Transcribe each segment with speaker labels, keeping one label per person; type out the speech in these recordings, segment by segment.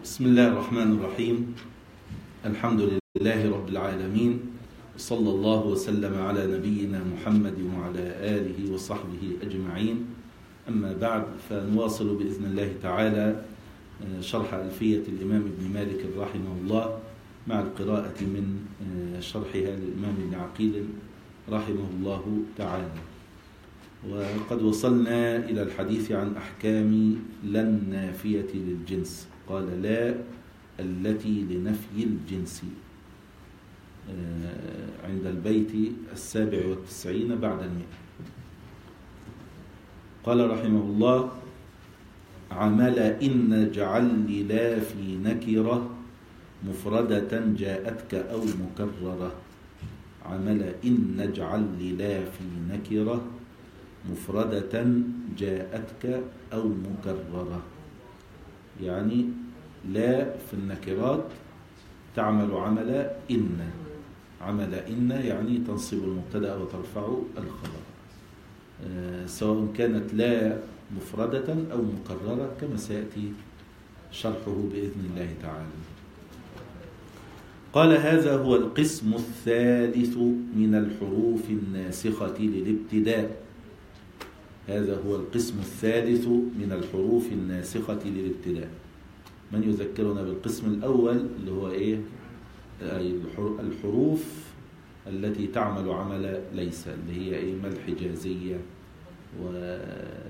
Speaker 1: بسم الله الرحمن الرحيم. الحمد لله رب العالمين، صلى الله وسلم على نبينا محمد وعلى آله وصحبه أجمعين. أما بعد، فنواصل بإذن الله تعالى شرح ألفية الإمام ابن مالك رحمه الله مع القراءة من شرحها للإمام ابن عقيل رحمه الله تعالى. وقد وصلنا إلى الحديث عن أحكام لا النافية للجنس. قال لا التي لنفي الجنس عند البيت 97 بعد 100. قال رحمه الله: عمل إن اجعل لا في نكرة مفردة جاءتك أو مكررة. عمل إن اجعل لا في نكرة مفردة جاءتك أو مكررة. يعني لا في النكرات تعمل عمل إن. عمل إن يعني تنصب المبتدأ وترفع الخبر، سواء كانت لا مفردة أو مكررة كما سيأتي شرحه بإذن الله تعالى. قال: هذا هو القسم الثالث من الحروف الناسخة للابتداء. هذا هو القسم الثالث من الحروف الناسخة للابتداء. من يذكرنا بالقسم الأول اللي هو إيه؟ الحروف التي تعمل عمل ليس، اللي هي إيه؟ ما الحجازية وإن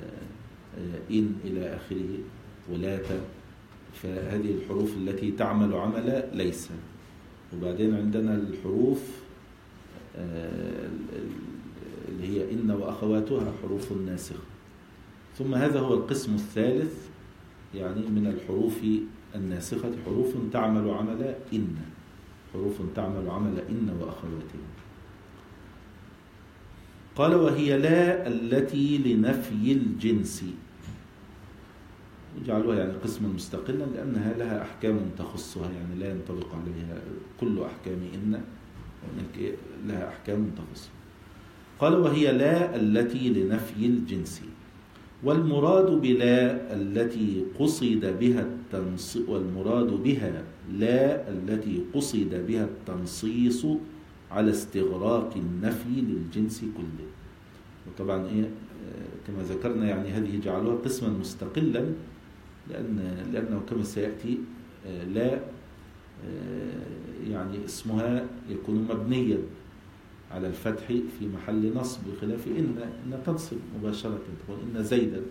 Speaker 1: إلى آخره ولاة. فهذه الحروف التي تعمل عمل ليس. وبعدين عندنا الحروف اللي هي إن وأخواتها حروف ناسخة. ثم هذا هو القسم الثالث، يعني من الحروف الناسخة حروف تعمل عمل إن. حروف تعمل عمل إن وأخواتها. قال: وهي لا التي لنفي الجنس. جعلوها يعني قسما مستقلا لأنها لها أحكام تخصها، يعني لا ينطبق عليها كل أحكام إن، لها أحكام تخصها. قال: وهي لا التي لنفي الجنس. والمراد بلا التي قصد بها التنصيص على استغراق النفي للجنس كله. وطبعا كما ذكرنا يعني هذه جعلوها قسما مستقلا لأنه كما سيأتي لا يعني اسمها يكون مبنيا على الفتح في محل نصب، بخلاف إن تنصب مباشرة، تقول إن زيدا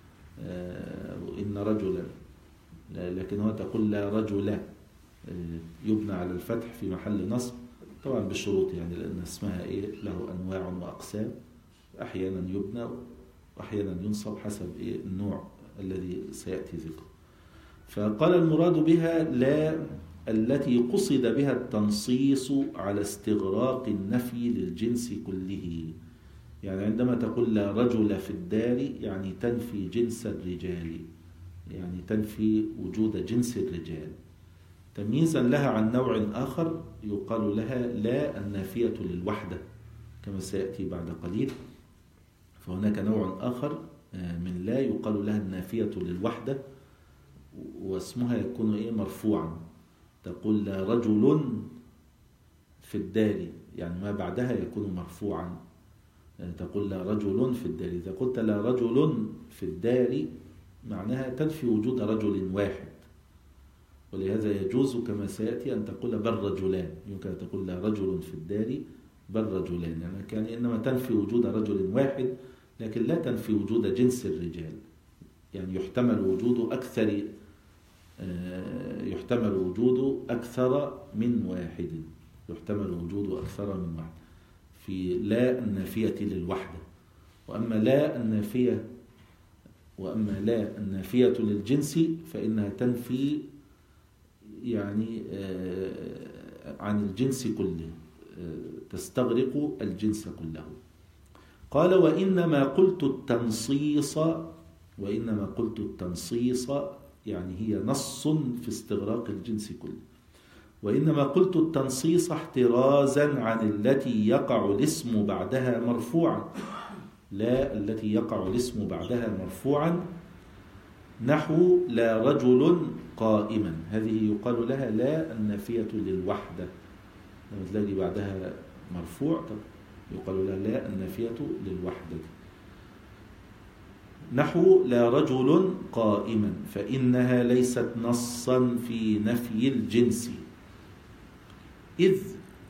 Speaker 1: وإن رجلا، لكن هو تقول لا رجل، يبنى على الفتح في محل نصب، طبعا بالشروط، يعني لأن اسمها له أنواع وأقسام، أحيانا يبنى وأحيانا ينصب حسب النوع الذي سيأتي ذكره. فقال: المراد بها لا التي قصد بها التنصيص على استغراق النفي للجنس كله. يعني عندما تقول لا رجل في الدار يعني تنفي جنس الرجال، يعني تنفي وجود جنس الرجال، تمييزا لها عن نوع آخر يقال لها لا النافية للوحدة كما سيأتي بعد قليل. فهناك نوع آخر من لا يقال لها النافية للوحدة، واسمها يكون مرفوعا. تقول لا رجل في الدار، يعني ما بعدها يكون مرفوعا. تقول لا رجل في الدار، إذا قلت لا رجل في الدار معناها تنفي وجود رجل واحد. ولهذا يجوز كما سيأتي أن تقول بل رجلان. يمكن أن تقول لا رجل في الدار بل رجلان، يعني كان إنما تنفي وجود رجل واحد، لكن لا تنفي وجود جنس الرجال. يعني يحتمل وجود أكثر من واحد. يحتمل وجود أكثر من واحد في لا النافية للوحدة. وأما لا النافية للجنس فإنها تنفي يعني عن الجنس كله، تستغرق الجنس كله. قال: وإنما قلت التنصيص يعني هي نص في استغراق الجنس كله. وإنما قلت التنصيص احترازا عن التي يقع الاسم بعدها مرفوعا. لا التي يقع الاسم بعدها مرفوعا نحو لا رجل قائما، هذه يقال لها لا النافية للوحدة، لما تلاقي بعدها مرفوع يقال لها لا النافية للوحدة. نحو لا رجل قائما فإنها ليست نصا في نفي الجنس، إذ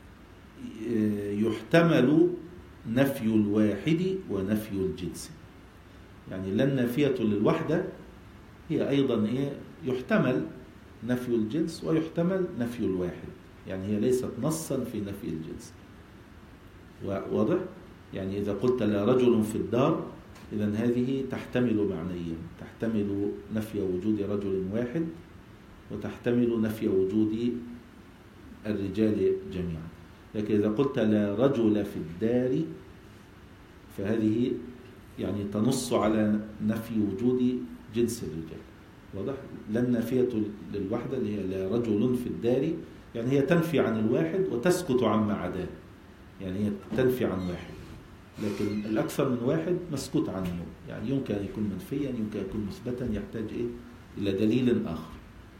Speaker 1: يحتمل نفي الواحد ونفي الجنس. يعني لا النافية للوحدة هي أيضا يحتمل نفي الجنس ويحتمل نفي الواحد، يعني هي ليست نصا في نفي الجنس. واضح؟ يعني إذا قلت لا رجل في الدار، إذن هذه تحتمل معنيين، تحتمل نفي وجود رجل واحد وتحتمل نفي وجود الرجال جميعا. لكن إذا قلت لا رجل في الدار فهذه يعني تنص على نفي وجود جنس الرجال. واضح؟ لا النافية للوحدة اللي هي لا رجل في الدار، يعني هي تنفي عن الواحد وتسكت عما عداه، يعني هي تنفي عن واحد، لكن الأكثر من واحد مسكوت عنه، يعني يمكن أن يكون منفيا، يمكن أن يكون مثبتا، يحتاج إلى دليل آخر.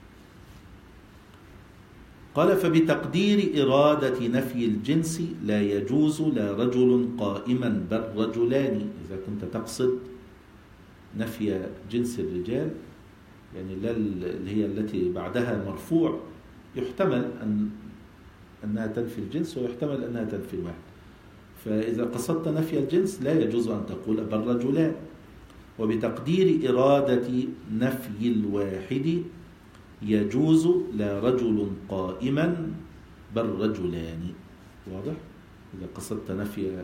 Speaker 1: قال فبتقدير إرادة نفي الجنس لا يجوز لا رجل قائما بل رجلان، إذا كنت تقصد نفي جنس الرجال، يعني لا اللي هي التي بعدها مرفوع يحتمل أنها تنفي الجنس ويحتمل أنها تنفي الواحد، فإذا قصدت نفي الجنس لا يجوز أن تقول بل رجلان. وبتقدير إرادة نفي الواحد يجوز لا رجل قائما بل رجلان. واضح؟ إذا قصدت نفي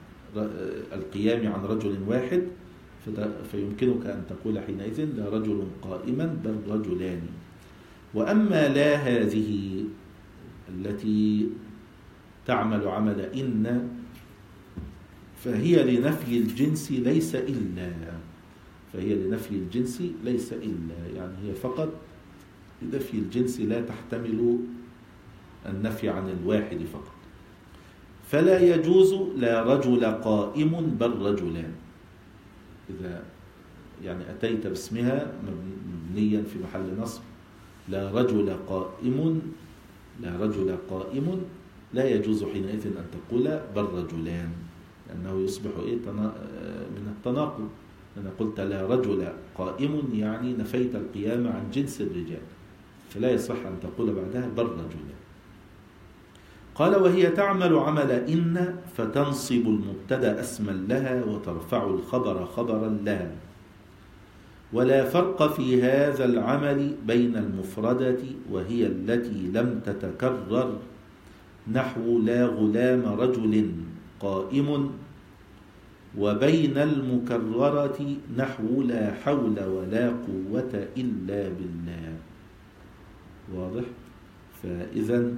Speaker 1: القيام عن رجل واحد فيمكنك أن تقول حينئذ لا رجل قائما بل رجلان. وأما لا هذه التي تعمل عمل إن فهي لنفي الجنس ليس إلا، فهي لنفي الجنس ليس إلا، يعني هي فقط لنفي الجنس لا تحتمل النفي عن الواحد فقط. فلا يجوز لا رجل قائم بل رجلان، إذا يعني أتيت باسمها مبنيا في محل نصب لا رجل قائم، لا رجل قائم، لا يجوز حينئذ أن تقول بل رجلان، لأنه يصبح من التناقض. أنا قلت لا رجل قائم يعني نفيت القيام عن جنس الرجال، فلا يصح أن تقول بعدها بل رجلان. قال وهي تعمل عمل إن فتنصب المبتدأ اسما لها وترفع الخبر خبرا لها. ولا فرق في هذا العمل بين المفردة وهي التي لم تتكرر، نحو لا غلام رجل قائم، وبين المكررة نحو لا حول ولا قوة إلا بالله. واضح؟ فإذا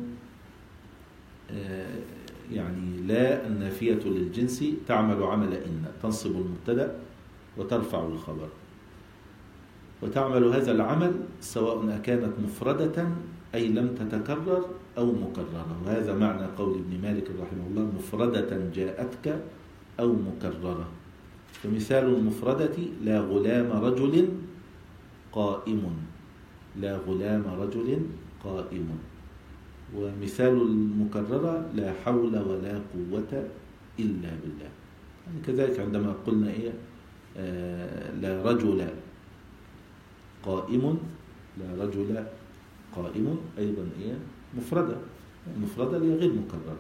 Speaker 1: يعني لا النافية للجنس تعمل عمل إن، تنصب المبتدأ وترفع الخبر، وتعمل هذا العمل سواء كانت مفردة أي لم تتكرر أو مكررة. وهذا معنى قول ابن مالك رحمه الله مفردة جاءتك أو مكررة. فمثال المفردة لا غلام رجل قائم، لا غلام رجل قائم. ومثال المكررة لا حول ولا قوة إلا بالله. يعني كذلك عندما قلنا لا رجل قائم، لا رجل قائم أيضا مفردة، المفردة هي غير مكررة.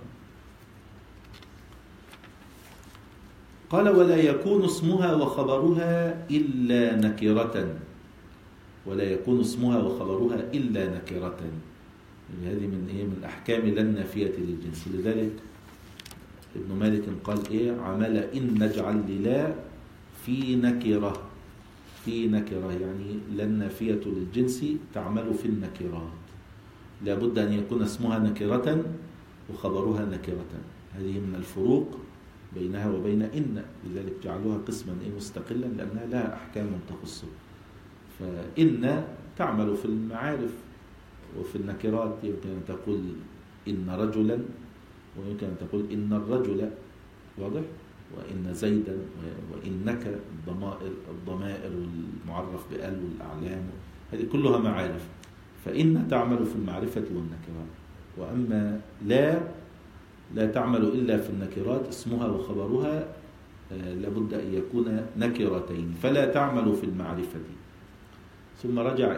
Speaker 1: قال ولا يكون اسمها وخبرها إلا نكرة، ولا يكون اسمها وخبرها إلا نكرة. يعني هذه من أحكام لا النافية للجنس. لذلك ابن مالك قال عمل إن نجعل للا في نكرة، في نكرة، يعني لا النافية للجنس تعمل في النكرات، لابد أن يكون اسمها نكرة وخبرها نكرة. هذه من الفروق بينها وبين إن، لذلك جعلوها قسما مستقلا لأنها لها أحكام تخصه. فإن تعمل في المعارف وفي النكرات، يمكن أن تقول إن رجلا، ويمكن أن تقول إن الرجل. واضح؟ وإن زيدا وإنك، الضمائر والمعرف بأل والأعلام، هذه كلها معارف. فإن تعمل في المعرفة والنكرات. وأما لا تعمل إلا في النكرات، اسمها وخبرها لابد أن يكون نكرتين، فلا تعمل في المعرفة. ثم رجع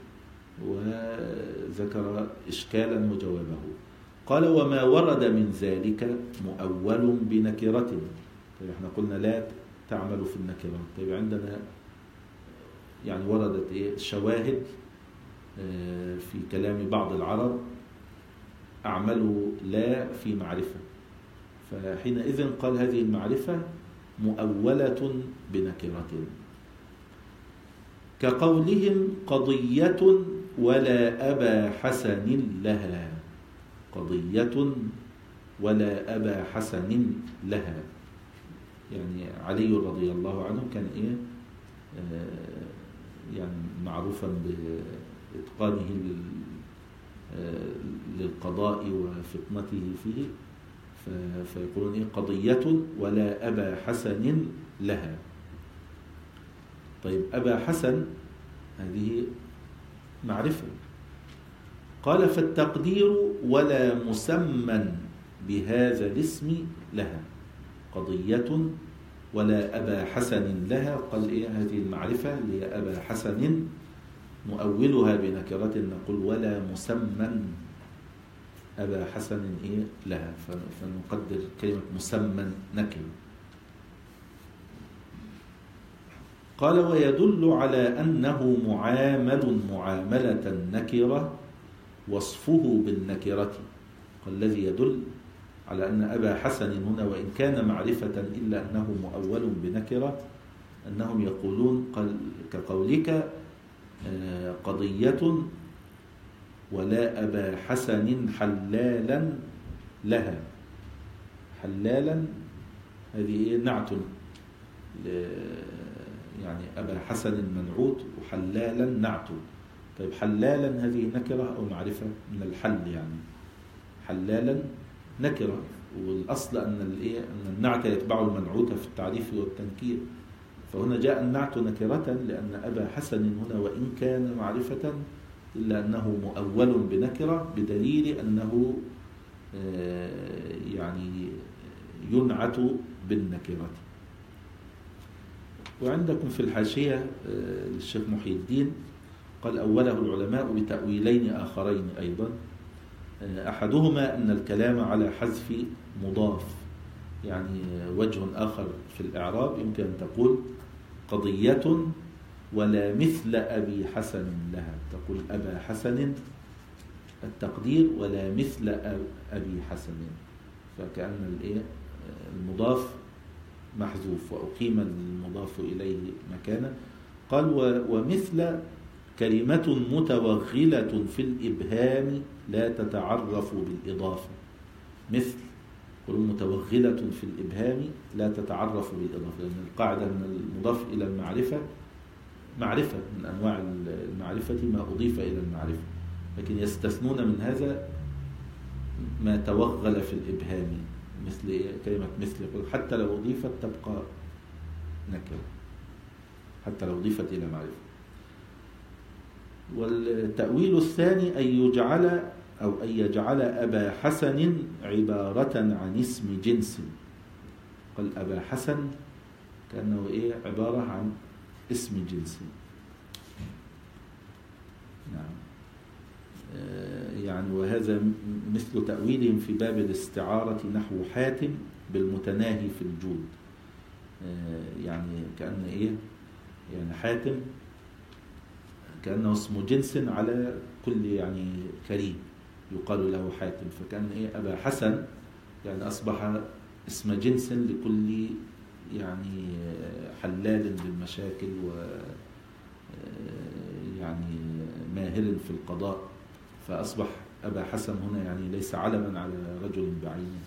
Speaker 1: وذكر إشكالا وجوابه. قال: وما ورد من ذلك مؤول بنكرة. طيب احنا قلنا لا تعمل في النكرات. طيب عندنا يعني وردت شواهد في كلام بعض العرب أعملوا لا في معرفة، فحينئذ قال هذه المعرفة مؤولة بنكرة، كقولهم: قضية ولا أبا حسن لها. قضية ولا أبا حسن لها، يعني علي رضي الله عنه كان يعني معروفا بإتقانه للقضاء وفطنته فيه، فيقولون قضية ولا أبا حسن لها. طيب أبا حسن هذه معرفة. قال: فالتقدير ولا مسمى بهذا الاسم لها. قضية ولا أبا حسن لها، قال هذه المعرفة اللي هي أبا حسن مؤولها بنكرة، نقول ولا مسمى أبا حسن لها، فنقدر كلمة مسمى نكر. قال: ويدل على أنه معامل معاملة النكرة وصفه بالنكرة. قال: الذي يدل على أن أبا حسن هنا وإن كان معرفة إلا أنه مؤول بنكرة، أنهم يقولون كقولك: قضية ولا أبا حسن حلالا لها. حلالا هذه نعت، يعني أبا حسن منعوت وحلالا نعت. طيب حلالا هذه نكرة أو معرفة من الحل، يعني حلالا نكرة، والأصل أن النعت يتبع المنعوت في التعريف والتنكير، فهنا جاء النعت نكرة لأن أبا حسن هنا وإن كان معرفة إلا أنه مؤول بنكرة، بدليل أنه يعني ينعت بالنكرة. وعندكم في الحاشية للشيخ محي الدين قال: أوله العلماء بتأويلين آخرين أيضا، أحدهما أن الكلام على حذف مضاف، يعني وجه آخر في الإعراب يمكن أن تقول قضية ولا مثل أبي حسن لها، تقول أبا حسن التقدير ولا مثل أبي حسن، فكأن المضاف محذوف وأقيم المضاف إليه مكانه. قال: ومثل كلمة متوغلة في الإبهام لا تتعرف بالإضافة. مثل متوغلة في الإبهام لا تتعرف بالإضافة، لأن القاعدة من المضاف إلى المعرفة معرفة من أنواع المعرفة ما أضيف إلى المعرفة، لكن يستثنون من هذا ما توغل في الإبهام، مثل كلمة مثل، حتى لو أضيفت تبقى نكرة، حتى لو أضيفت إلى معرفة. والتأويل الثاني أن يجعل أبا حسن عبارة عن اسم جنس. قال أبا حسن كأنه عبارة عن اسم جنس. نعم، يعني وهذا مثل تأويلهم في باب الاستعارة نحو حاتم بالمتناهي في الجود، يعني كأن يعني حاتم كأنه اسم جنس على كل يعني كريم يقال له حاتم، فكأن أبا حسن يعني أصبح اسم جنس لكل يعني حلال بالمشاكل و يعني ماهر في القضاء، فأصبح أبا حسن هنا يعني ليس علما على رجل بعينه.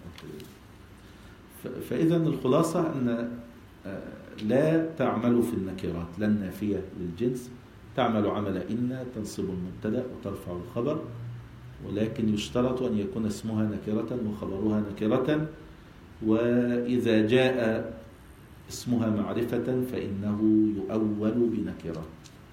Speaker 1: فإذا الخلاصة أن لا تعمل في النكرات، لا النافية للجنس، تعمل عمل إن تنصب المبتدأ وترفع الخبر، ولكن يشترط أن يكون اسمها نكرة وخبرها نكرة، وإذا جاء اسمها معرفة فإنه يؤول بنكرة.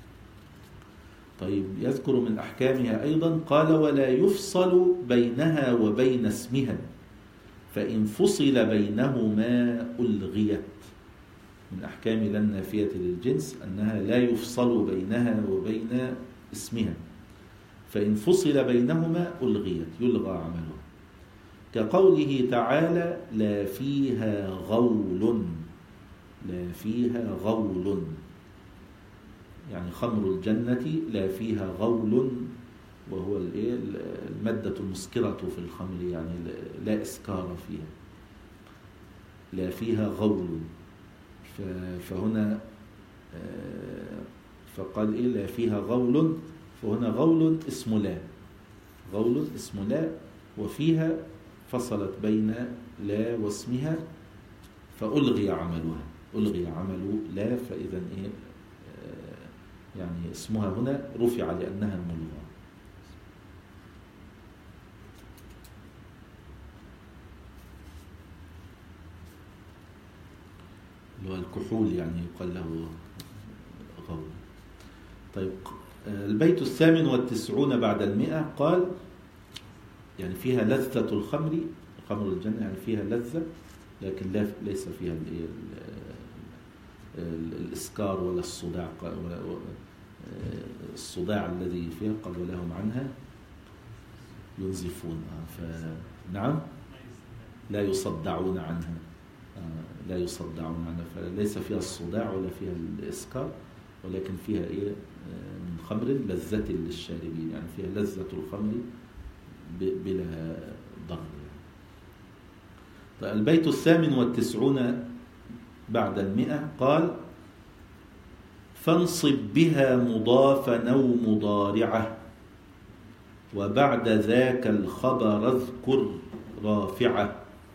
Speaker 1: طيب يذكر من أحكامها أيضا قال ولا يفصل بينها وبين اسمها فإن فصل بينهما ألغيت. من أحكام لا النافية للجنس أنها لا يفصل بينها وبين اسمها، فإن فصل بينهما ألغيت، يلغى عملها. كقوله تعالى لا فيها غول، لا فيها غول، يعني خمر الجنة لا فيها غول، وهو المادة المسكرة في الخمر، يعني لا إسكار فيها، لا فيها غول. فهنا فقال إيه لا فيها غول، فهنا غول اسم لا، غول اسم لا، وفيها فصلت بين لا واسمها فألغي عملها، ألغي عمل لا، فإذا إيه يعني اسمها هنا رفع لأنها ملغى. اللي هو الكحول يعني يقال له غول. طيب البيت 98 بعد 100 قال يعني فيها لذة الخمر، خمر الجنة يعني فيها لذة لكن ليس فيها الإسكار ولا الصداع، الصداع الذي فيها قال ولهم عنها ينزفون. نعم لا يصدعون عنها، لا يصدعون عنها، فليس فيها الصداع ولا فيها الإسكار، ولكن فيها إيه من خمر لذة للشاربين، يعني فيها لذة الخمر بلا ضرر. طيب البيت 98 بعد 100 قال فانصب بها مضافا أو مضارعة وبعد ذاك الخبر اذكر رافعة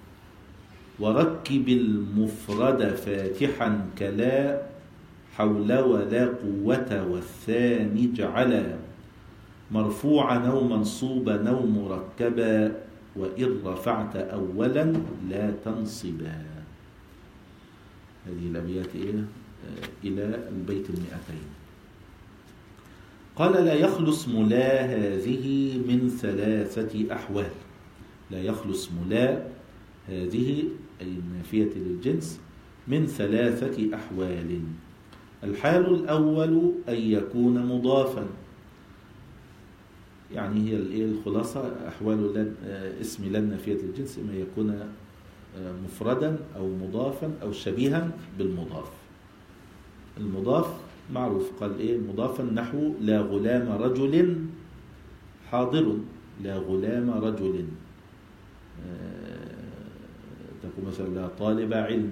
Speaker 1: وركب المفرد فاتحا كلا حول ولا قوة والثاني جعلا مرفوعا أو منصوبا أو مركبا وإن رفعت أولا لا تنصبا. هذه الأبيات إلى البيت 200. قال لا يخلو اسم لا هذه من 3 أحوال. لا يخلو اسم لا هذه أي النافية للجنس من 3 أحوال. الحال الأول أن يكون مضافا، يعني هي الخلاصة أحوال اسم لا النافية للجنس إما يكون مفردا أو مضافا أو شبيها بالمضاف. المضاف معروف، قال مضافا نحو لا غلام رجل حاضر، لا غلام رجل، تقول مثلا لا طالب علم،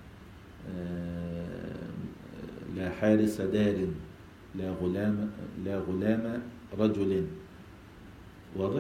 Speaker 1: لا حارس دار، لا غلام رجل. واضح؟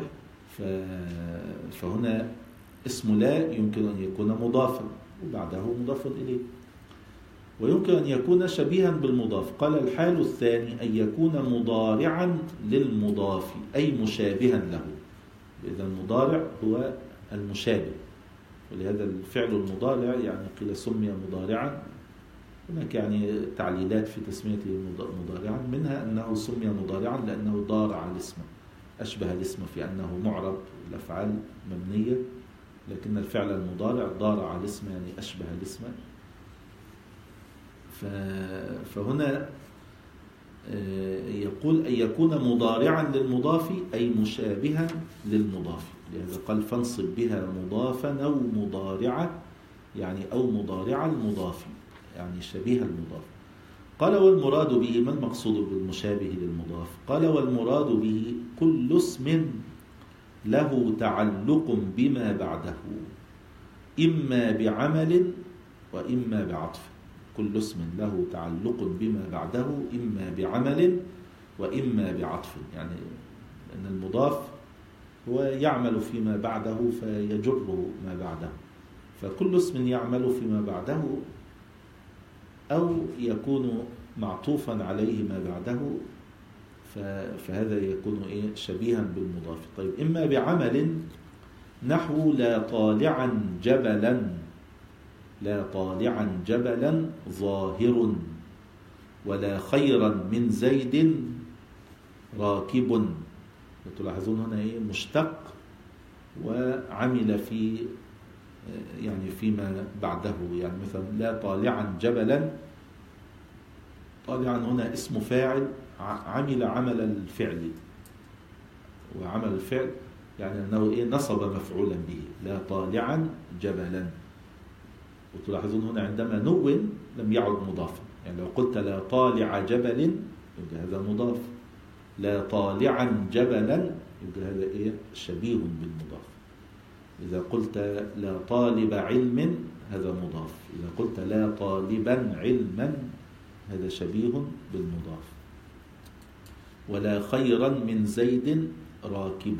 Speaker 1: فهنا اسم لا يمكن أن يكون مضافا وبعده مضاف إليه، ويمكن أن يكون شبيها بالمضاف. قال الحال الثاني أن يكون مضارعا للمضاف أي مشابها له. إذا المضارع هو المشابه، ولهذا الفعل المضارع يعني قيل سمي مضارعا. هناك يعني تعليلات في تسميته مضارعا، منها أنه سمي مضارعا لأنه ضارع الاسم، أشبه الاسم في أنه معرب، الأفعال مبنية، لكن الفعل المضارع ضارع الاسم يعني أشبه الاسم. فهنا يقول أن يكون مضارعا للمضاف أي مشابها للمضاف، لهذا قال فانصب بها مضافا أو مضارعة، يعني أو مضارع المضاف يعني شبيه المضاف. قال والمراد به، ما المقصود بالمشابه للمضاف؟ قال والمراد به كل اسم له تعلق بما بعده إما بعمل وإما بعطف. كل اسم له تعلق بما بعده إما بعمل وإما بعطف، يعني أن المضاف هو يعمل فيما بعده فيجر ما بعده، فكل اسم يعمل فيما بعده أو يكون معطوفا عليه ما بعده فهذا يكون شبيها بالمضاف. طيب إما بعمل نحو لا طالعا جبلا لا طالعا جبلا ظاهر ولا خيرا من زيد راكب. تلاحظون هنا إيه؟ مشتق وعمل في يعني فيما بعده. يعني مثلا لا طالعا جبلا، طالعا هنا اسم فاعل عمل عمل الفعل، وعمل الفعل يعني أنه إيه؟ نصب مفعولا به. لا طالعا جبلا. وتلاحظون هنا عندما نون لم يعد مضافا. يعني لو قلت لا طالع جبل يبقى هذا مضاف، لا طالعا جبلا يبقى هذا إيه؟ شبيه بالمضاف. إذا قلت لا طالب علم هذا مضاف. إذا قلت لا طالبا علما هذا شبيه بالمضاف. ولا خيرا من زيد راكب.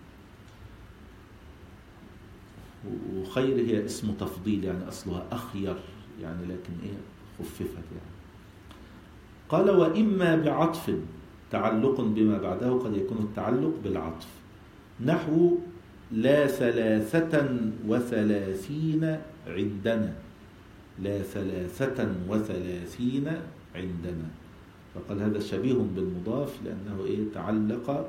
Speaker 1: وخير هي اسم تفضيل، يعني أصلها أخير يعني، لكن إيه؟ خففت يعني. قال وإما بعطف تعلق بما بعده، قد يكون التعلق بالعطف، نحو لا 33 عندنا. لا 33 عندنا. فقال هذا شبيه بالمضاف لأنه إيه؟ تعلق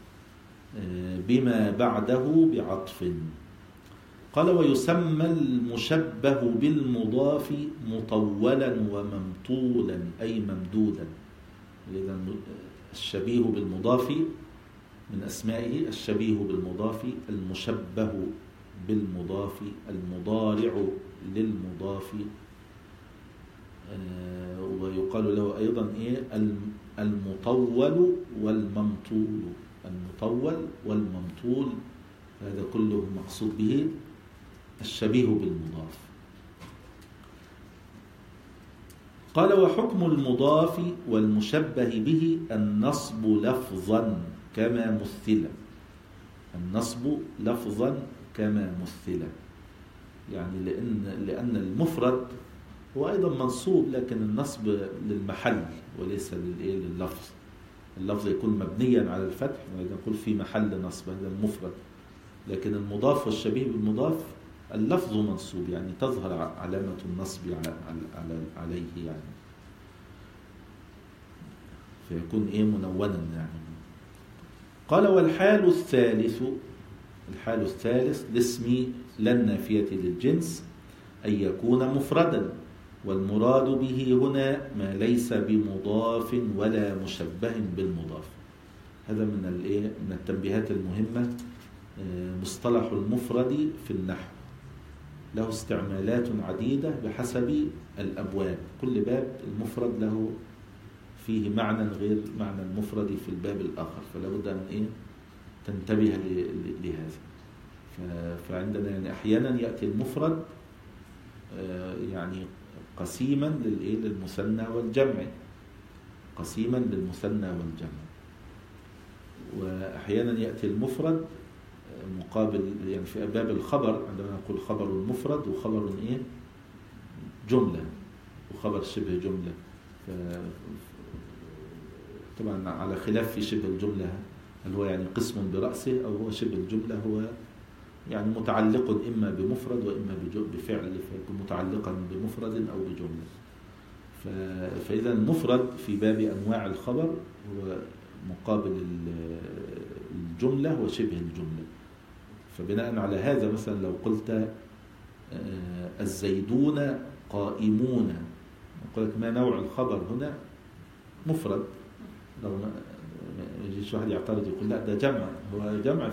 Speaker 1: بما بعده بعطف. قال ويسمى المشبه بالمضاف مطولا وممطولا أي ممدودا. إذا الشبيه بالمضاف من أسمائه الشبيه بالمضاف، المشبه بالمضاف، المضارع للمضاف، ويقال له أيضا إيه؟ المطول والممطول. المطول والممطول هذا كله مقصود به الشبيه بالمضاف. قال وحكم المضاف والمشبه به النصب لفظا كما مثلا. النصب لفظا كما مثلا، يعني لأن المفرد هو أيضا منصوب، لكن النصب للمحل وليس لللفظ. اللفظ يكون مبنيا على الفتح ويقول في محل نصب، هذا المفرد. لكن المضاف والشبيه بالمضاف اللفظ منصوب، يعني تظهر علامة النصب عليه يعني، فيكون إيه؟ منونا يعني. قال والحال الثالث، الحال الثالث لاسم لا النافية للجنس أن يكون مفردا، والمراد به هنا ما ليس بمضاف ولا مشبه بالمضاف. هذا من التنبيهات المهمة. مصطلح المفرد في النحو له استعمالات عديدة بحسب الأبواب. كل باب المفرد له فيه معنى غير معنى المفرد في الباب الآخر، فلا بد أن تنتبه لهذا. فعندنا يعني أحيانا يأتي المفرد يعني قسيما للمثنى والجمع، قسيما للمثنى والجمع. وأحيانا يأتي المفرد مقابل، يعني في باب الخبر عندما نقول خبر المفرد وخبر جملة وخبر شبه جملة. طبعا على خلاف في شبه الجملة، هل هو يعني قسم برأسه أو هو شبه الجملة، هو يعني متعلق إما بمفرد وإما بفعل، فيكون متعلقا بمفرد أو بجملة. فإذا المفرد في باب أنواع الخبر هو مقابل الجملة وشبه الجملة. فبناء على هذا مثلا لو قلت الزيدون قائمون، نقول لك ما نوع الخبر هنا؟ مفرد. لو ما يجيش واحد يعترض يقول لا ده جمع، هو جمع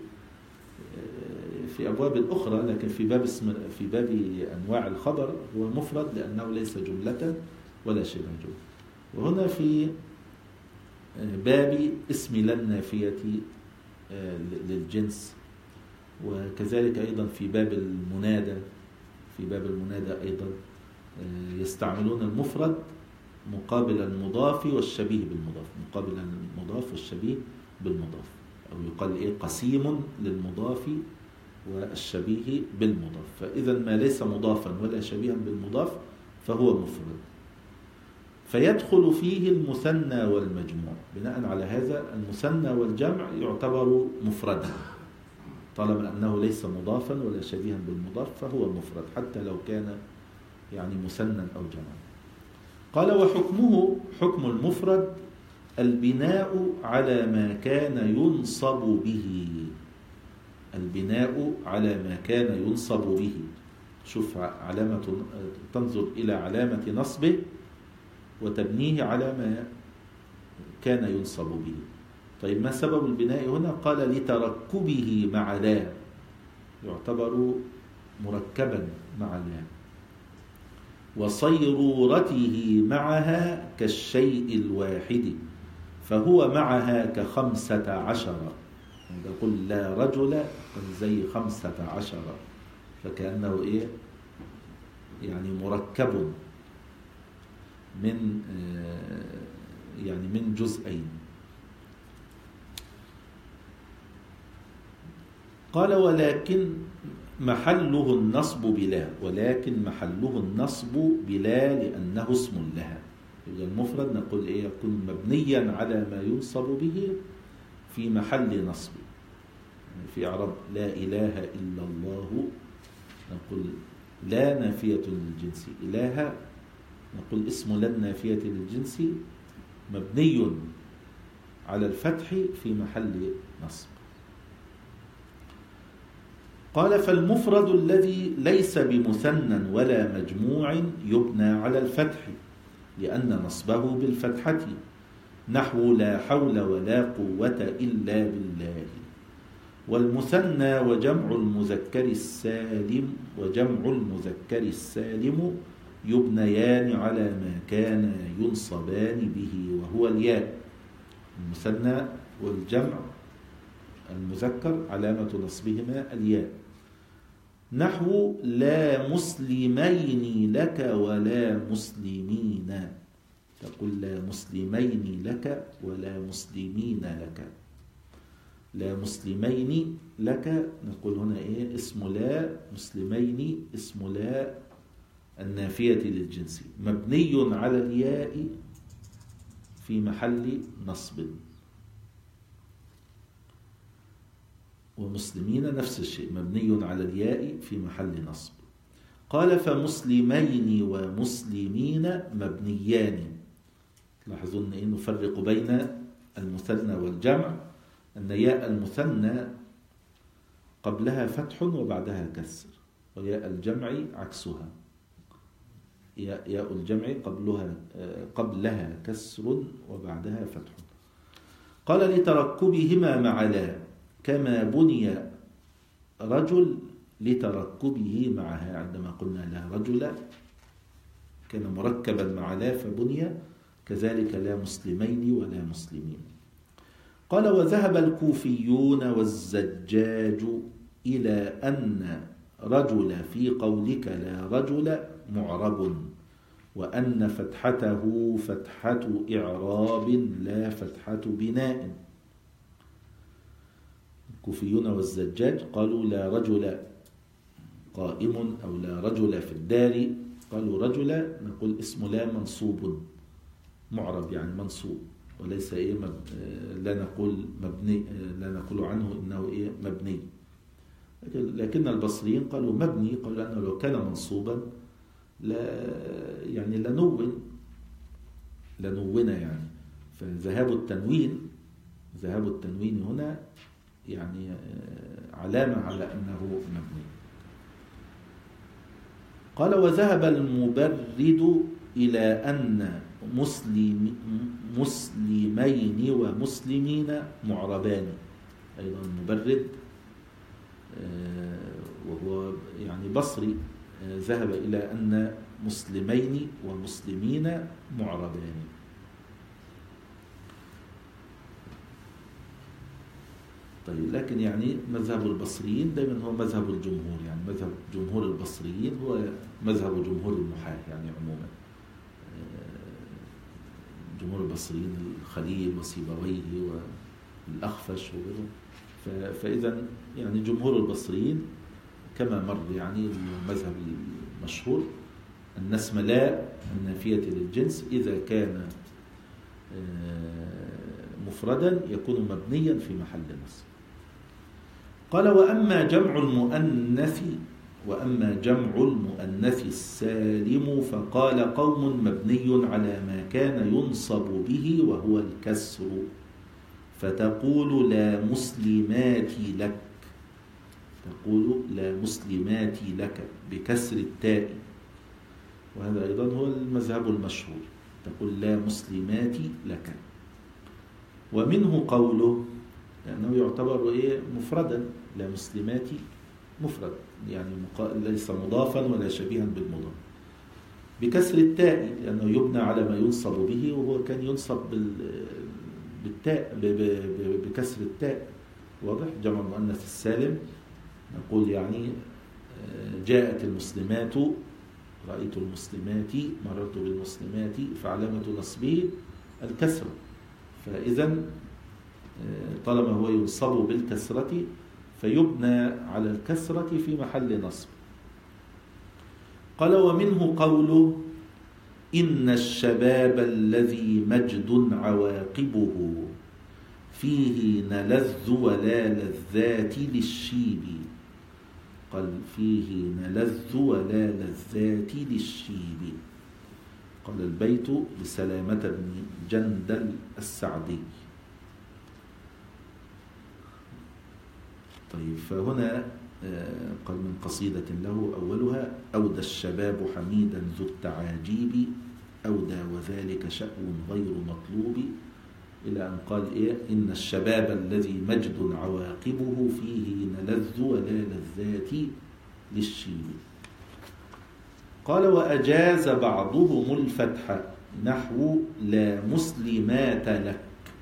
Speaker 1: في أبواب الأخرى، لكن في باب أنواع الخبر هو مفرد لأنه ليس جملة ولا شبه جملة. وهنا في باب اسم لا النافية للجنس، وكذلك أيضا في باب المنادى. في باب المنادى أيضا يستعملون المفرد مقابل المضاف والشبيه بالمضاف، مقابل المضاف والشبيه بالمضاف، أو يقال قسيم للمضاف والشبيه بالمضاف. فإذا ما ليس مضافا ولا شبيها بالمضاف فهو مفرد. فيدخل فيه المثنى والمجموع. بناء على هذا المثنى والجمع يعتبر مفردا طالما أنه ليس مضافا ولا شبيها بالمضاف، فهو مفرد حتى لو كان يعني مثنى أو جمع. قال وحكمه حكم المفرد البناء على ما كان ينصب به. البناء على ما كان ينصب به. شوف علامة، تنظر إلى علامة نصبه وتبنيه على ما كان ينصب به. طيب ما سبب البناء هنا؟ قال لتركبه مع لا، يعتبر مركبا مع لا، وصيرورته معها كالشيء الواحد، فهو معها ك15. يقول لا رجل زي 15، فكأنه إيه يعني مركب من يعني من جزئين. قال ولكن محله النصب بلا، ولكن محله النصب بلا لأنه اسم لها. إذا المفرد نقول إيه؟ يكون مبنيا على ما ينصب به في محل نصب. في إعراب لا إله إلا الله نقول لا نافية للجنس، إله نقول اسم لا نافية للجنس مبني على الفتح في محل نصب. قال فالمفرد الذي ليس بمثنى ولا مجموع يبنى على الفتح لأن نصبه بالفتحة، نحو لا حول ولا قوة إلا بالله. والمثنى وجمع المذكر السالم يبنيان على ما كان ينصبان به وهو الياء. المثنى والجمع المذكر علامة نصبهما الياء. نحو لا مسلمين لك ولا مسلمين، تقول لا مسلمين لك ولا مسلمين لك. لا مسلمين لك نقول هنا إيه؟ اسم لا. مسلمين اسم لا النافية للجنس مبني على الياء في محل نصب. ومسلمين نفس الشيء مبني على الياء في محل نصب. قال فمسلمين ومسلمين مبنيان. لاحظون أن نفرق بين المثنى والجمع، أن ياء المثنى قبلها فتح وبعدها كسر، وياء الجمع عكسها. ياء الجمع قبلها كسر وبعدها فتح. قال لتركبهما مع لا كما بني رجل لتركبه معها. عندما قلنا لا رجل كان مركبا مع لا فبني، كذلك لا مسلمين ولا مسلمين. قال وذهب الكوفيون والزجاج إلى أن رجل في قولك لا رجل معرب، وأن فتحته فتحة إعراب لا فتحة بناء. الكوفيون والزجاج قالوا لا رجل قائم أو لا رجل في الدار. قالوا رجل نقول اسم لا منصوب معرب يعني منصوب، وليس إيه لا نقول مبني، لا نقول عنه إنه إيه مبني. لكن البصريين قالوا مبني، قالوا أنه لو كان منصوبا لا يعني لنون يعني. فذهاب التنوين هنا يعني علامة على أنه مبني. قال وذهب المبرد إلى أن مسلمين ومسلمين معربان. أيضا المبرد وهو يعني بصري ذهب إلى أن مسلمين ومسلمين معربان. طيب لكن يعني مذهب البصريين دائما هو مذهب الجمهور، يعني مذهب جمهور البصريين هو مذهب جمهور النحاة يعني عموما. جمهور البصريين الخليل وسيبويه والأخفش وغيره. فإذا يعني جمهور البصريين كما مر يعني المذهب المشهور أن اسم لا النافية للجنس إذا كان مفردا يكون مبنيا في محل نصب. قال وأما جمع المؤنث وأما جمع المؤنث السالم فقال قوم مبني على ما كان ينصب به وهو الكسر، فتقول لا مسلمات لك، تقول لا مسلمات لك بكسر التاء، وهذا أيضا هو المذهب المشهور، تقول لا مسلمات لك. ومنه قوله، لأنه يعتبر مفردا، لا مسلمات مفرد يعني ليس مضافا ولا شبيها بالمضاف، بكسر التاء لأنه يبنى على ما ينصب به، وهو كان ينصب بالتاء بكسر التاء. واضح؟ جمع المؤنث السالم نقول يعني جاءت المسلمات، رأيت المسلمات، مررت بالمسلمات، فعلامة نصبه الكسر، فإذا طالما هو ينصب بالكسرة فيبنى على الكسرة في محل نصب. قال ومنه قوله إن الشباب الذي مجد عواقبه فيه نلذ ولا لذات للشيب، قال فيه نلذ ولا لذات للشيب. قال البيت لسلامة بن جندل السعدي. طيب فهنا قال من قصيدة له أولها أودى الشباب حميدا ذو التعاجيب، أودى وذلك شأن غير مطلوب، إلى أن قال إن الشباب الذي مجد عواقبه فيه نلذ ولا لذات للشيب. قال وأجاز بعضهم الفتح نحو لا مسلمات لك،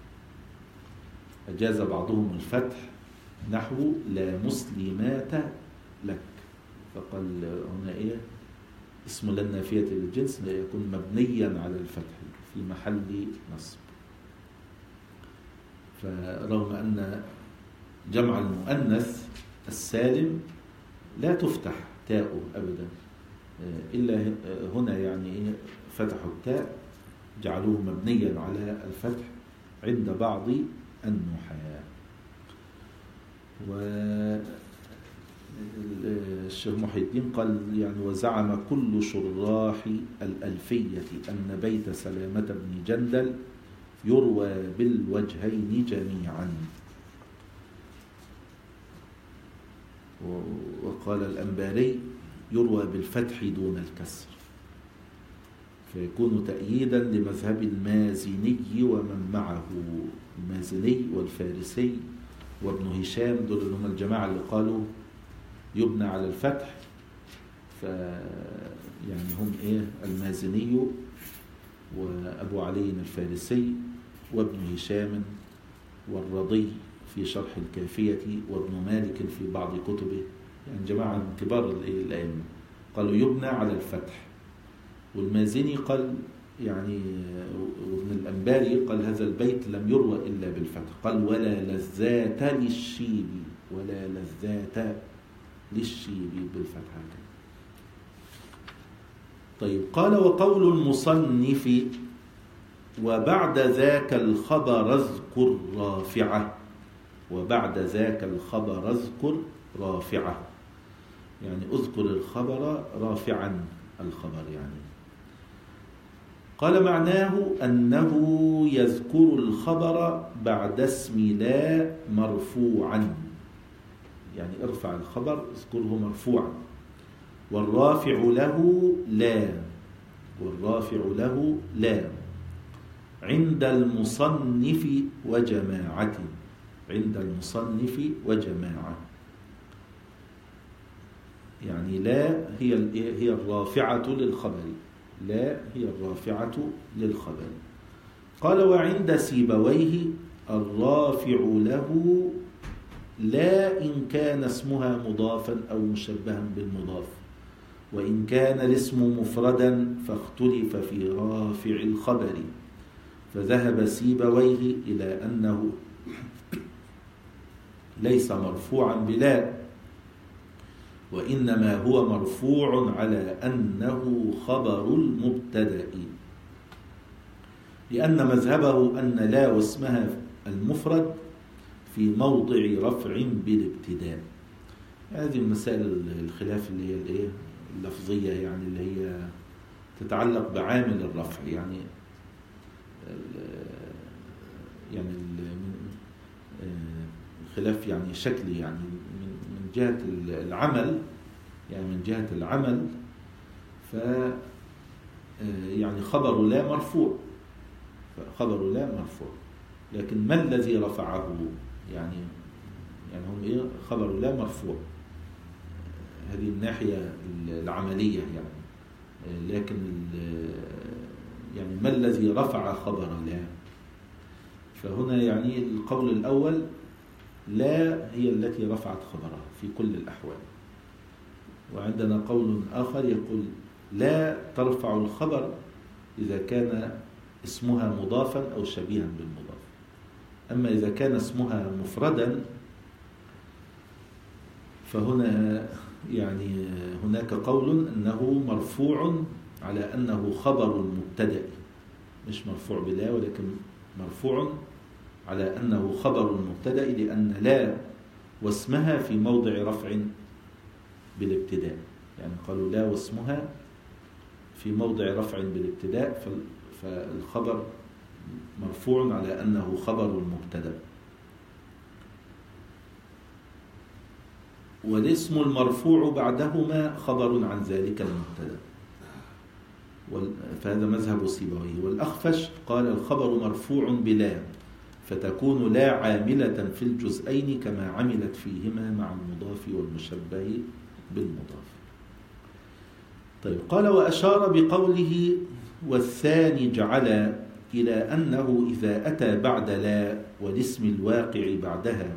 Speaker 1: أجاز بعضهم الفتح نحو لا مسلمات لك، فقال هنا اسم للنافية للجنس لا يكون مبنيا على الفتح في محل نصب. فرغم أن جمع المؤنث السالم لا تفتح تاء أبدا، إلا هنا يعني فتحوا التاء جعلوه مبنيا على الفتح عند بعض النحاة. والشيخ محي الدين قال يعني وزعم كل شراح الألفية أن بيت سلامة بن جندل يروى بالوجهين جميعا. وقال الأنباري يروى بالفتح دون الكسر، فيكون تأييدا لمذهب المازني ومن معه، المازني والفارسي وابن هشام، دول اللي هم الجماعة اللي قالوا يبنى على الفتح، يعني هم المازني وأبو علي الفارسي وابن هشام والرضي في شرح الكافية وابن مالك في بعض كتبه، يعني جماعة من كبار الأئمة قالوا يبنى على الفتح. والمازني قال يعني، وابن الأنباري قال هذا البيت لم يروى إلا بالفتح، قال ولا لذات للشيب، ولا لذات للشيب بالفتح. طيب قال وقول المصنف وبعد ذاك الخبر اذكر رافعة، وبعد ذاك الخبر اذكر رافعة، يعني اذكر الخبر رافعا الخبر يعني. قال معناه أنه يذكر الخبر بعد اسم لا مرفوعا، يعني ارفع الخبر اذكره مرفوعا، والرافع له لا، والرافع له لا عند المصنف وجماعة، عند المصنف وجماعة، يعني لا هي الرافعة للخبر، لا هي الرافعة للخبر. قال وعند سيبويه الرافع له لا إن كان اسمها مضافا أو مشبها بالمضاف، وإن كان الاسم مفردا فاختلف في رافع الخبر، فذهب سيبويه إلى أنه ليس مرفوعا بلا، وإنما هو مرفوع على أنه خبر المبتدأ، لأن مذهبه أن لا واسمها المفرد في موضع رفع بالابتداء، هذه من مسائل الخلاف اللي هي الايه اللفظية، يعني اللي هي تتعلق بعامل الرفع، يعني الخلاف يعني شكلي، يعني من جهة العمل، يعني من جهة العمل ف يعني خبر لا مرفوع، خبر لا مرفوع، لكن ما الذي رفعه؟ يعني هم ايه خبر لا مرفوع، هذه الناحية العملية يعني، لكن يعني ما الذي رفع خبر لا؟ فهنا يعني القول الأول لا هي التي رفعت خبرها في كل الأحوال. وعندنا قول آخر يقول لا ترفع الخبر إذا كان اسمها مضافا أو شبيها بالمضاف. أما إذا كان اسمها مفردا فهنا يعني هناك قول أنه مرفوع على أنه خبر مبتدأ، مش مرفوع بلا، ولكن مرفوع على أنه خبر مبتدأ، لأن لا واسمها في موضع رفع بالابتداء، يعني قالوا لا واسمها في موضع رفع بالابتداء، فالخبر مرفوع على أنه خبر مبتدأ. والاسم المرفوع بعدهما خبر عن ذلك المبتدأ، فهذا مذهب سيبويه. والأخفش قال الخبر مرفوع بلا، فتكون لا عاملة في الجزئين كما عملت فيهما مع المضاف والمشبه بالمضاف. طيب، قال وأشار بقوله والثاني جعل إلى أنه إذا أتى بعد لا والاسم الواقع بعدها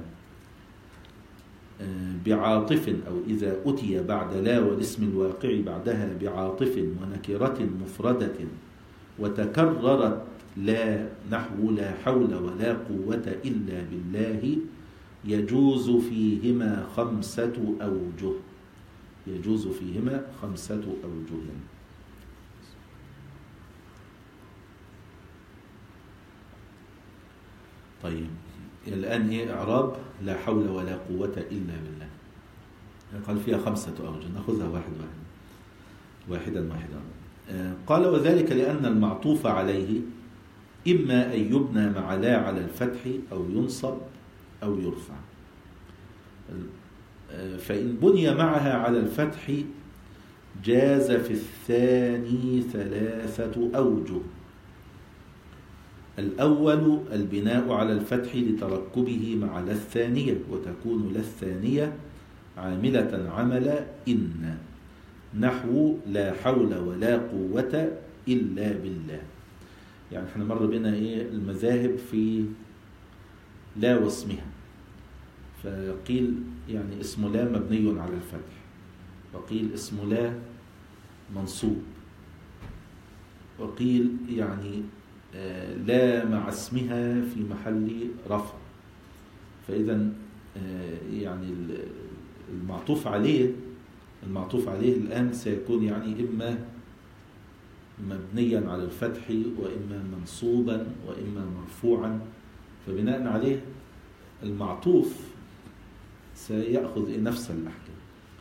Speaker 1: بعاطف، أو إذا أتي بعد لا والاسم الواقع بعدها بعاطف ونكرة مفردة وتكررت لا نحو لا حول ولا قوة إلا بالله يجوز فيهما 5 أوجه. يجوز فيهما 5 أوجه. طيب، الآن إيه إعراب لا حول ولا قوة إلا بالله؟ قال فيها 5 أوجه، نأخذها واحدا. قال وذلك لأن المعطوف عليه إما أن يبنى مع لا على الفتح أو ينصب أو يرفع. فإن بني معها على الفتح جاز في الثاني 3 أوجه. الأول البناء على الفتح لتركبه مع لا الثانية، وتكون لا الثانية عاملة عمل إن، نحو لا حول ولا قوة إلا بالله. يعني احنا مر بنا المذاهب في لا واسمها، فقيل يعني اسم لا مبني على الفتح، وقيل اسم لا منصوب، وقيل يعني لا مع اسمها في محل رفع. فإذا يعني المعطوف عليه الآن سيكون يعني إما مبنيا على الفتح، وإما منصوبا، وإما مرفوعا. فبناء عليه المعطوف سيأخذ نفس الأحكام.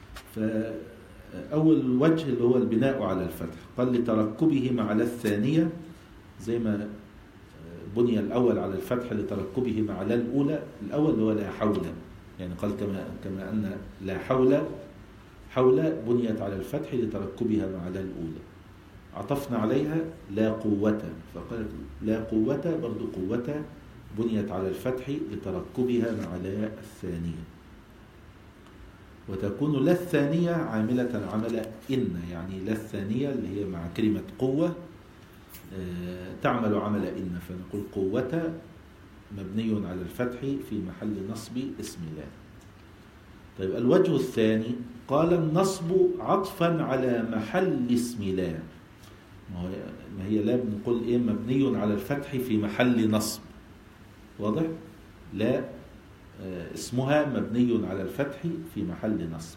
Speaker 1: فأول وجه اللي هو البناء على الفتح، قال لتركبه مع لا الثانية، زي ما بني الأول على الفتح لتركبه مع لا الأولى. الأول اللي هو لا حول، يعني قال كما أن لا حول بنيت على الفتح لتركبها مع لا الأولى، عطفنا عليها لا قوة، فقالت لا قوة برضو قوة بنيت على الفتح لتركبها مع لا الثانية، وتكون لا الثانية عاملة عمل إن، يعني لا الثانية اللي هي مع كلمة قوة تعمل عمل إن، فنقول قوة مبني على الفتح في محل نصب اسم لا. طيب، الوجه الثاني قال النصب عطفا على محل اسم لا. ما هي لا بنقول مبني على الفتح في محل نصب، واضح؟ لا اسمها مبني على الفتح في محل نصب،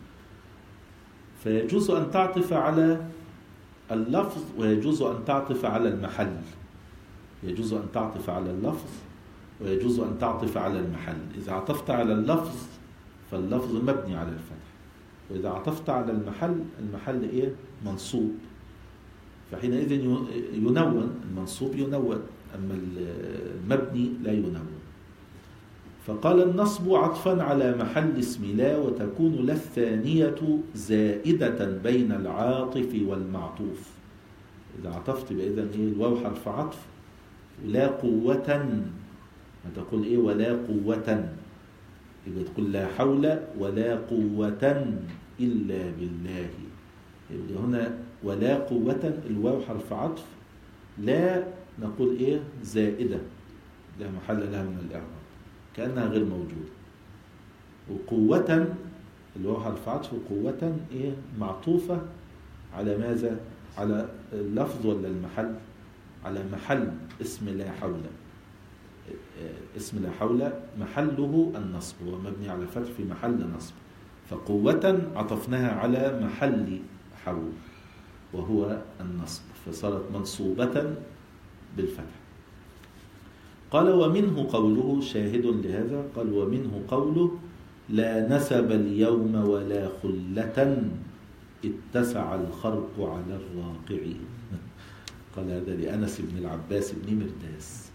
Speaker 1: فيجوز أن تعطف على اللفظ ويجوز أن تعطف على المحل. يجوز أن تعطف على اللفظ ويجوز أن تعطف على المحل. إذا عطفت على اللفظ فاللفظ مبني على الفتح. وإذا عطفت على المحل إيه؟ منصوب، فحينئذ ينون، المنصوب ينون، أما المبني لا ينون. فقال النصب عطفا على محل اسم لا، وتكون لا الثانية زائدة بين العاطف والمعطوف. إذا عطفت بإذن إيه؟ الواو حرف عطف، لا قوة، ما تقول إيه؟ ولا قوة، يبقى تقول لا حول ولا قوة إلا بالله. يبقى هنا ولا قوة، الواو حرف عطف، لا نقول إيه؟ زائدة، لا محل لها من الإعراب، كأنها غير موجودة. وقوة الواو حرف عطف، وقوة إيه؟ معطوفة على ماذا؟ على اللفظ ولا المحل؟ على محل اسم لا حول. اسم لا حول محله النصب، هو مبني على الفتح في محل نصب، فقوة عطفناها على محل حول وهو النصب، فصارت منصوبة بالفتح. قال ومنه قوله، شاهد لهذا، قال ومنه قوله لا نسب اليوم ولا خلة اتسع الخرق على الراقعين. قال هذا لأنس بن العباس بن مرداس.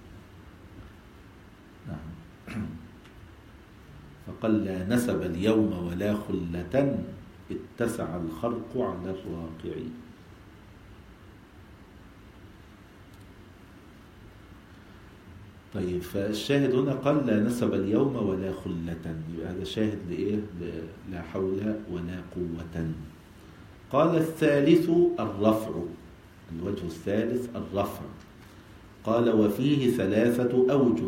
Speaker 1: نعم. فقال لا نسب اليوم ولا خلة اتسع الخرق على الراقعين. طيب، فالشاهد هنا قال لا نسب اليوم ولا خلة، يبقى هذا شاهد لإيه؟ لا حول ولا قوة. قال الثالث الرفع، الوجه الثالث الرفع. قال وفيه 3 أوجه.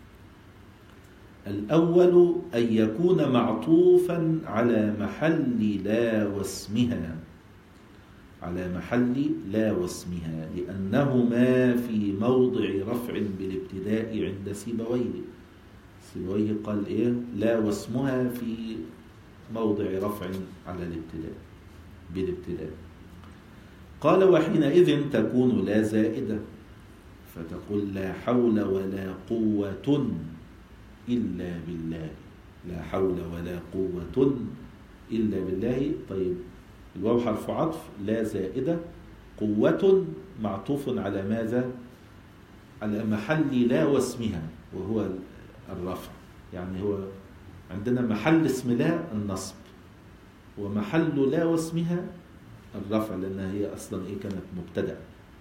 Speaker 1: الأول أن يكون معطوفا على محل لا واسمها، على محل لا واسمها، لأنهما في موضع رفع بالابتداء عند سيبويه. سيبويه قال إيه؟ لا واسمها في موضع رفع على الابتداء بالابتداء. قال وحينئذ تكون لا زائدة، فتقول لا حول ولا قوة إلا بالله، لا حول ولا قوة إلا بالله. طيب، الواو حرف عطف، لا زائدة، قوة معطوف على ماذا؟ على محل لا واسمها وهو الرفع. يعني هو عندنا محل اسم لا النصب، ومحل لا واسمها الرفع، لأنها هي أصلا إيه؟ كانت مبتدأ.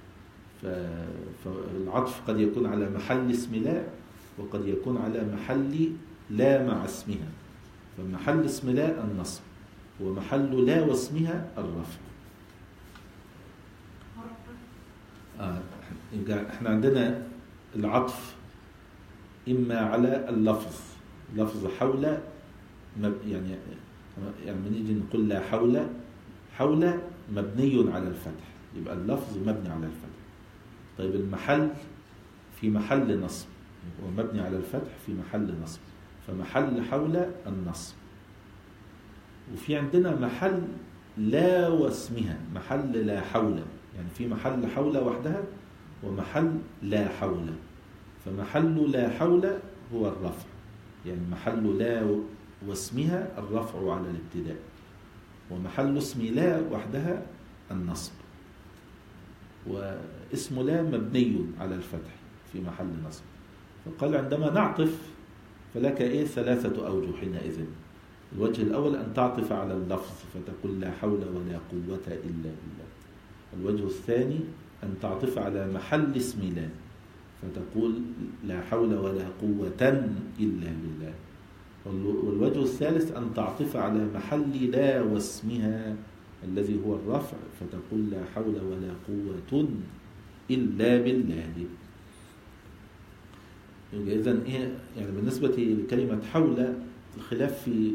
Speaker 1: فالعطف قد يكون على محل اسم لا، وقد يكون على محل لا مع اسمها. فمحل اسم لا النصب، ومحل لا واسمها الرفع. احنا عندنا العطف إما على اللفظ، لفظ حول، يعني من نيجي نقول لا حول، حول مبني على الفتح، يبقى اللفظ مبني على الفتح. طيب، المحل في محل نصب، ومبني على الفتح في محل نصب، فمحل حول النصب. وفي عندنا محل لا واسمها، محل لا حول، يعني في محل حول وحدها ومحل لا حول، فمحل لا حول هو الرفع، يعني محل لا واسمها الرفع على الابتداء، ومحل اسم لا وحدها النصب، واسم لا مبني على الفتح في محل نصب. فقال عندما نعطف فلك إيه؟ 3 أوجه حينئذ. الوجه الأول أن تعطف على اللفظ فتقول لا حول ولا قوة إلا بالله. الوجه الثاني أن تعطف على محل اسم لا فتقول لا حول ولا قوة إلا بالله. والوجه الثالث أن تعطف على محل لا واسمها الذي هو الرفع فتقول لا حول ولا قوة إلا بالله. إذن إيه؟ يعني بالنسبة لكلمة حول الخلاف في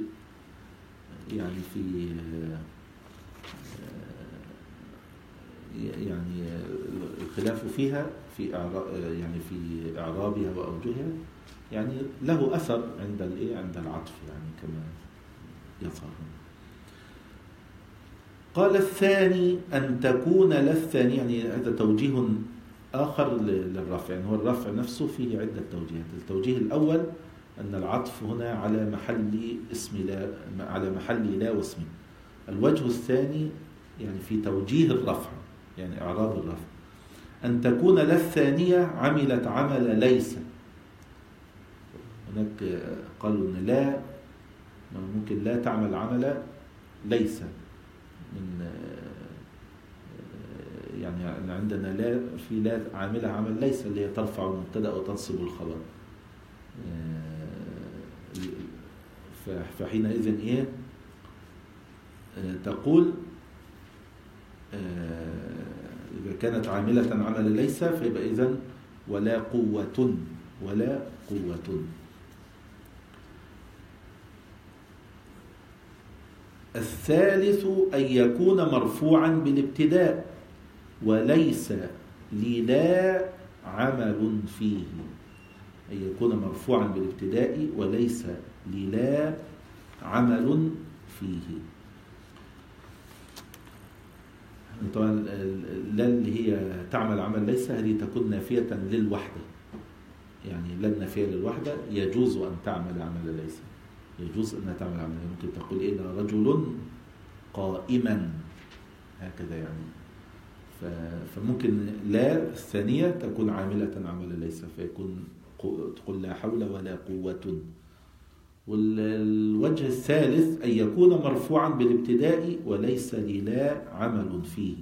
Speaker 1: يعني الخلاف فيها في يعني في إعرابها وأوجهها، يعني له أثر عند العطف، يعني كما يظهر. قال الثاني أن تكون لا الثاني، يعني هذا توجيه آخر للرفع، يعني هو الرفع نفسه فيه عدة توجيهات. التوجيه الأول أن العطف هنا على محل اسم لا، على محل لا واسمه. الوجه الثاني يعني في توجيه الرفع، يعني إعراب الرفع، أن تكون لا الثانية عملت عمل ليس. هناك قالوا أن لا ممكن لا تعمل عمل ليس، من يعني عندنا لا، في لا عاملة عمل ليس اللي هي ترفع المبتدأ وتنصب الخبر. فحينئذ إيه تقول إذا كانت عاملة عمل ليس فيبقى إذن ولا قوة، ولا قوة. الثالث أن يكون مرفوعا بالابتداء وليس للا عمل فيه. أن يكون مرفوعا بالابتداء وليس للا عمل فيه. طبعا لا اللي هي تعمل عمل ليس هذه تكون نافية للوحدة، يعني لا النافية للوحدة يجوز أن تعمل عمل ليس، يجوز أنها تعمل عمل. ممكن تقول إيه رجل قائما هكذا يعني. فممكن لا الثانية تكون عاملة عمل ليس، فيكون تقول لا حول ولا قوة. والوجه الثالث أن يكون مرفوعا بالابتداء وليس للا عمل فيه،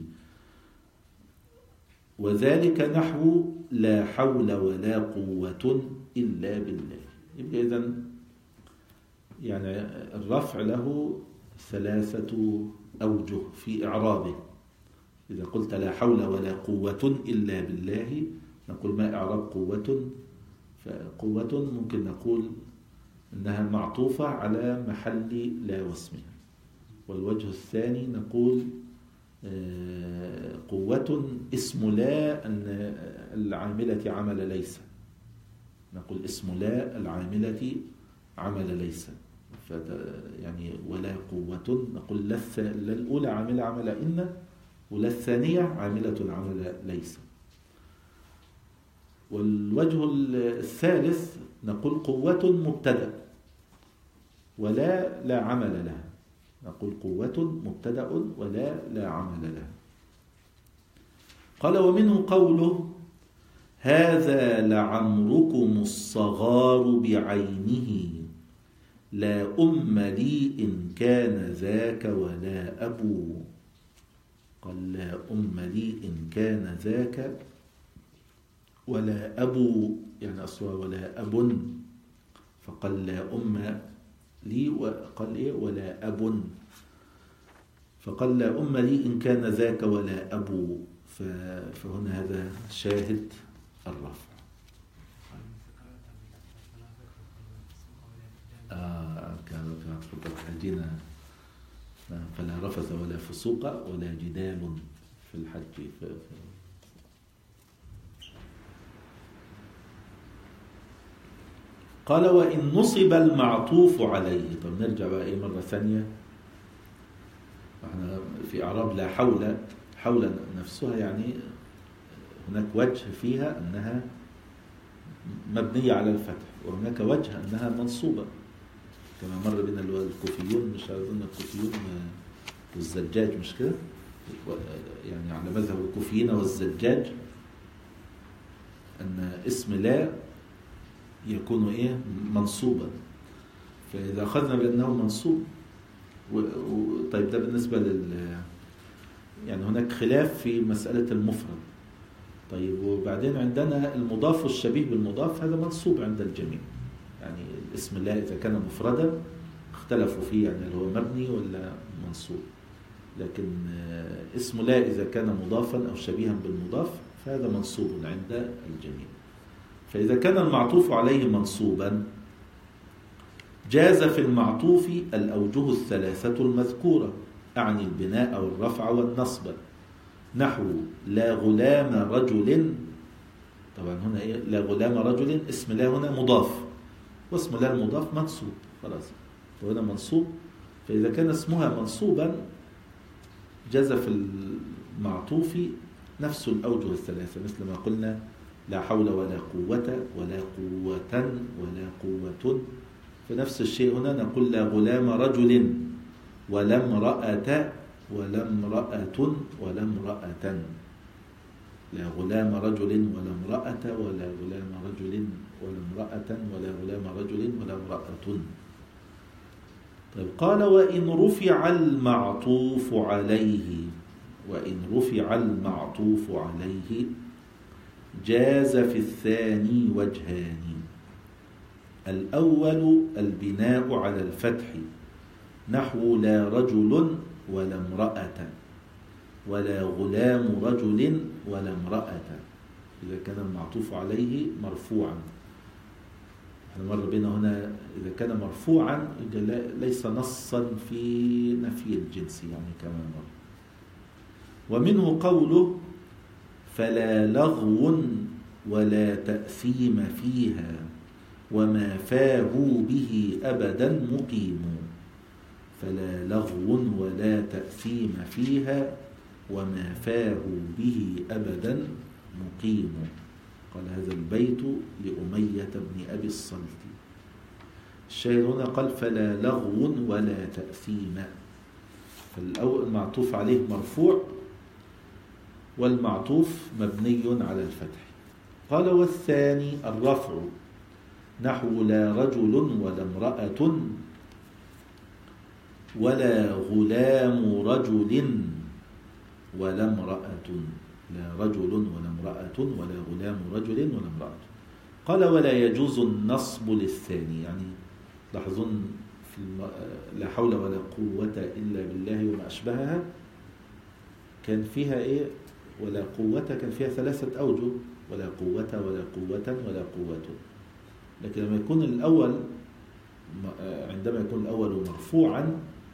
Speaker 1: وذلك نحو لا حول ولا قوة إلا بالله. يبقى إذن يعني الرفع له ثلاثة أوجه في إعرابه. إذا قلت لا حول ولا قوة إلا بالله نقول ما إعراب قوة؟ فقوة ممكن نقول إنها معطوفة على محل لا واسمها. والوجه الثاني نقول قوة اسم لا أن العاملة عمل ليس، نقول اسم لا العاملة عمل ليس. يعني ولا قوة نقول لا الأولى عاملة عمل إن، ولا الثانية عاملة عمل ليس. والوجه الثالث نقول قوة مبتدأ ولا لا عمل لها، نقول قوة مبتدأ ولا لا عمل لها. قال ومنه قوله هذا لعمركم الصغار بعينه لا أم لي إن كان ذاك ولا أبو. قال لا أم لي إن كان ذاك ولا أبو، يعني أصلا ولا أب، فقال لا أم لي، وقال إيه ولا أب، فقال لا أم لي إن كان ذاك ولا أبو. فهنا هذا شاهد الرفع. حجينا فلا رفث ولا فسوق ولا جدال في الحج. قال وإن نصب المعطوف عليه. طب نرجع بقى إيه مرة ثانية، احنا في إعراب لا حول، حول نفسها يعني هناك وجه فيها أنها مبنية على الفتح، وهناك وجه أنها منصوبة كما مر بنا الكوفيون، مش أظن الكوفيون والزجاج مش كده، يعني على مذهب الكوفيين والزجاج أن اسم لا يكون إيه منصوبا. فإذا أخذنا بأنه منصوب طيب ده بالنسبة يعني هناك خلاف في مسألة المفرد. طيب وبعدين عندنا المضاف والشبيه بالمضاف هذا منصوب عند الجميع، يعني الاسم لا إذا كان مفردا اختلفوا فيه يعني هل هو مبني ولا منصوب، لكن اسم لا إذا كان مضافا أو شبيها بالمضاف فهذا منصوب عند الجميع. فإذا كان المعطوف عليه منصوبا جاز في المعطوف الأوجه الثلاثة المذكورة، أعني البناء والرفع والنصب، نحو لا غلام رجل. طبعا هنا إيه لا غلام رجل اسم لا هنا مضاف، واسم لا المضاف منصوب خلاص، وهنا منصوب. فإذا كان اسمها منصوبا جاز في المعطوف نفس الأوجه الثلاثة، مثل ما قلنا لا حول ولا قوة ولا قوة ولا قوة. فنفس الشيء هنا نقول لا غلام رجل ولا امرأة ولا امرأة ولا امرأة. لا غلام رجل ولا امرأة ولا غلام رجل ولا امرأة ولا غلام رجل ولا امرأة. طيب قال وإن رفع المعطوف عليه، وإن رفع المعطوف عليه جاز في الثاني وجهان. الأول البناء على الفتح نحو لا رجل ولا امرأة ولا غلام رجل ولا امرأة، إذا كان المعطوف عليه مرفوعا. احنا مر بنا هنا إذا كان مرفوعا ليس نصا في نفي الجنس يعني كما مر. ومنه قوله فلا لغو ولا تأثيم فيها وما فاه به أبدا مقيم. فلا لغو ولا تأثيم فيها وما فاه به أبدا مقيم. قال هذا البيت لأمية بن أبي الصلت. الشاهد هنا قال فلا لغو ولا تأثيم. فالأول المعطوف عليه مرفوع والمعطوف مبني على الفتح. قال والثاني الرفع نحو لا رجل ولا امرأة ولا غلام رجل ولا امرأة. لا رجل ولا امرأة ولا غلام رجل ولا امرأة. قال ولا يجوز النصب للثاني. يعني لاحظون في لا حول ولا قوة إلا بالله وما أشبهها كان فيها إيه؟ ولا قوة كان فيها 3 أوجه، ولا قوة ولا قوة ولا قوة. لكن لما يكون الأول عندما يكون الأول مرفوعا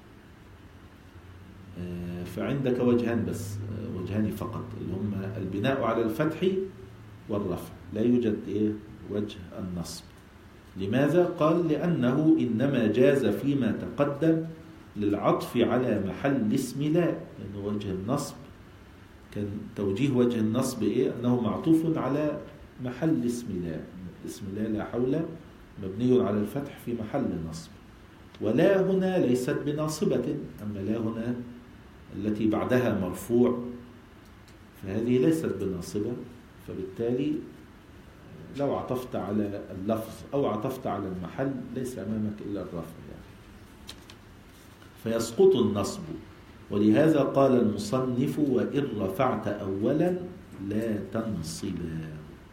Speaker 1: فعندك وجهان بس، وجهان فقط اللي هم البناء على الفتح والرفع، لا يوجد وجه النصب. لماذا؟ قال لأنه إنما جاز فيما تقدم للعطف على محل اسم لا، لأنه وجه النصب كان توجيه وجه النصب أنه معطوف على محل اسم لا. اسم لا حول مبني على الفتح في محل نصب. ولا هنا ليست بناصبة، أما لا هنا التي بعدها مرفوع فهذه ليست بناصبة، فبالتالي لو عطفت على اللفظ أو عطفت على المحل ليس أمامك إلا الرفع يعني. فيسقط النصب. ولهذا قال المصنف وإن رفعت أولا لا تنصبا.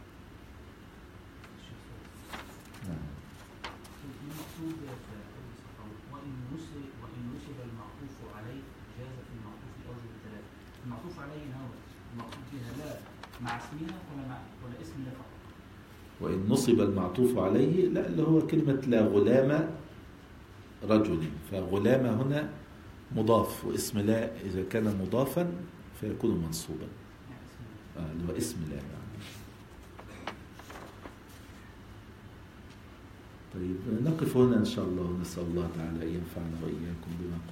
Speaker 2: وإن نصب المعطوف عليه جاز في المعطوف الأوجه ب3. المعطوف عليه هو المعطوف فيها لا مع اسمها ولا اسم لا فقط.
Speaker 1: وإن نصب المعطوف عليه لا اللي هو كلمة لا غلام رجل، فغلام هنا مضاف، واسم لا إذا كان مضافا فيكون منصوبا اللي هو اسم لا يعني. طيب نقف هنا إن شاء الله، ونسأل الله تعالى أن ينفعنا وإياكم بما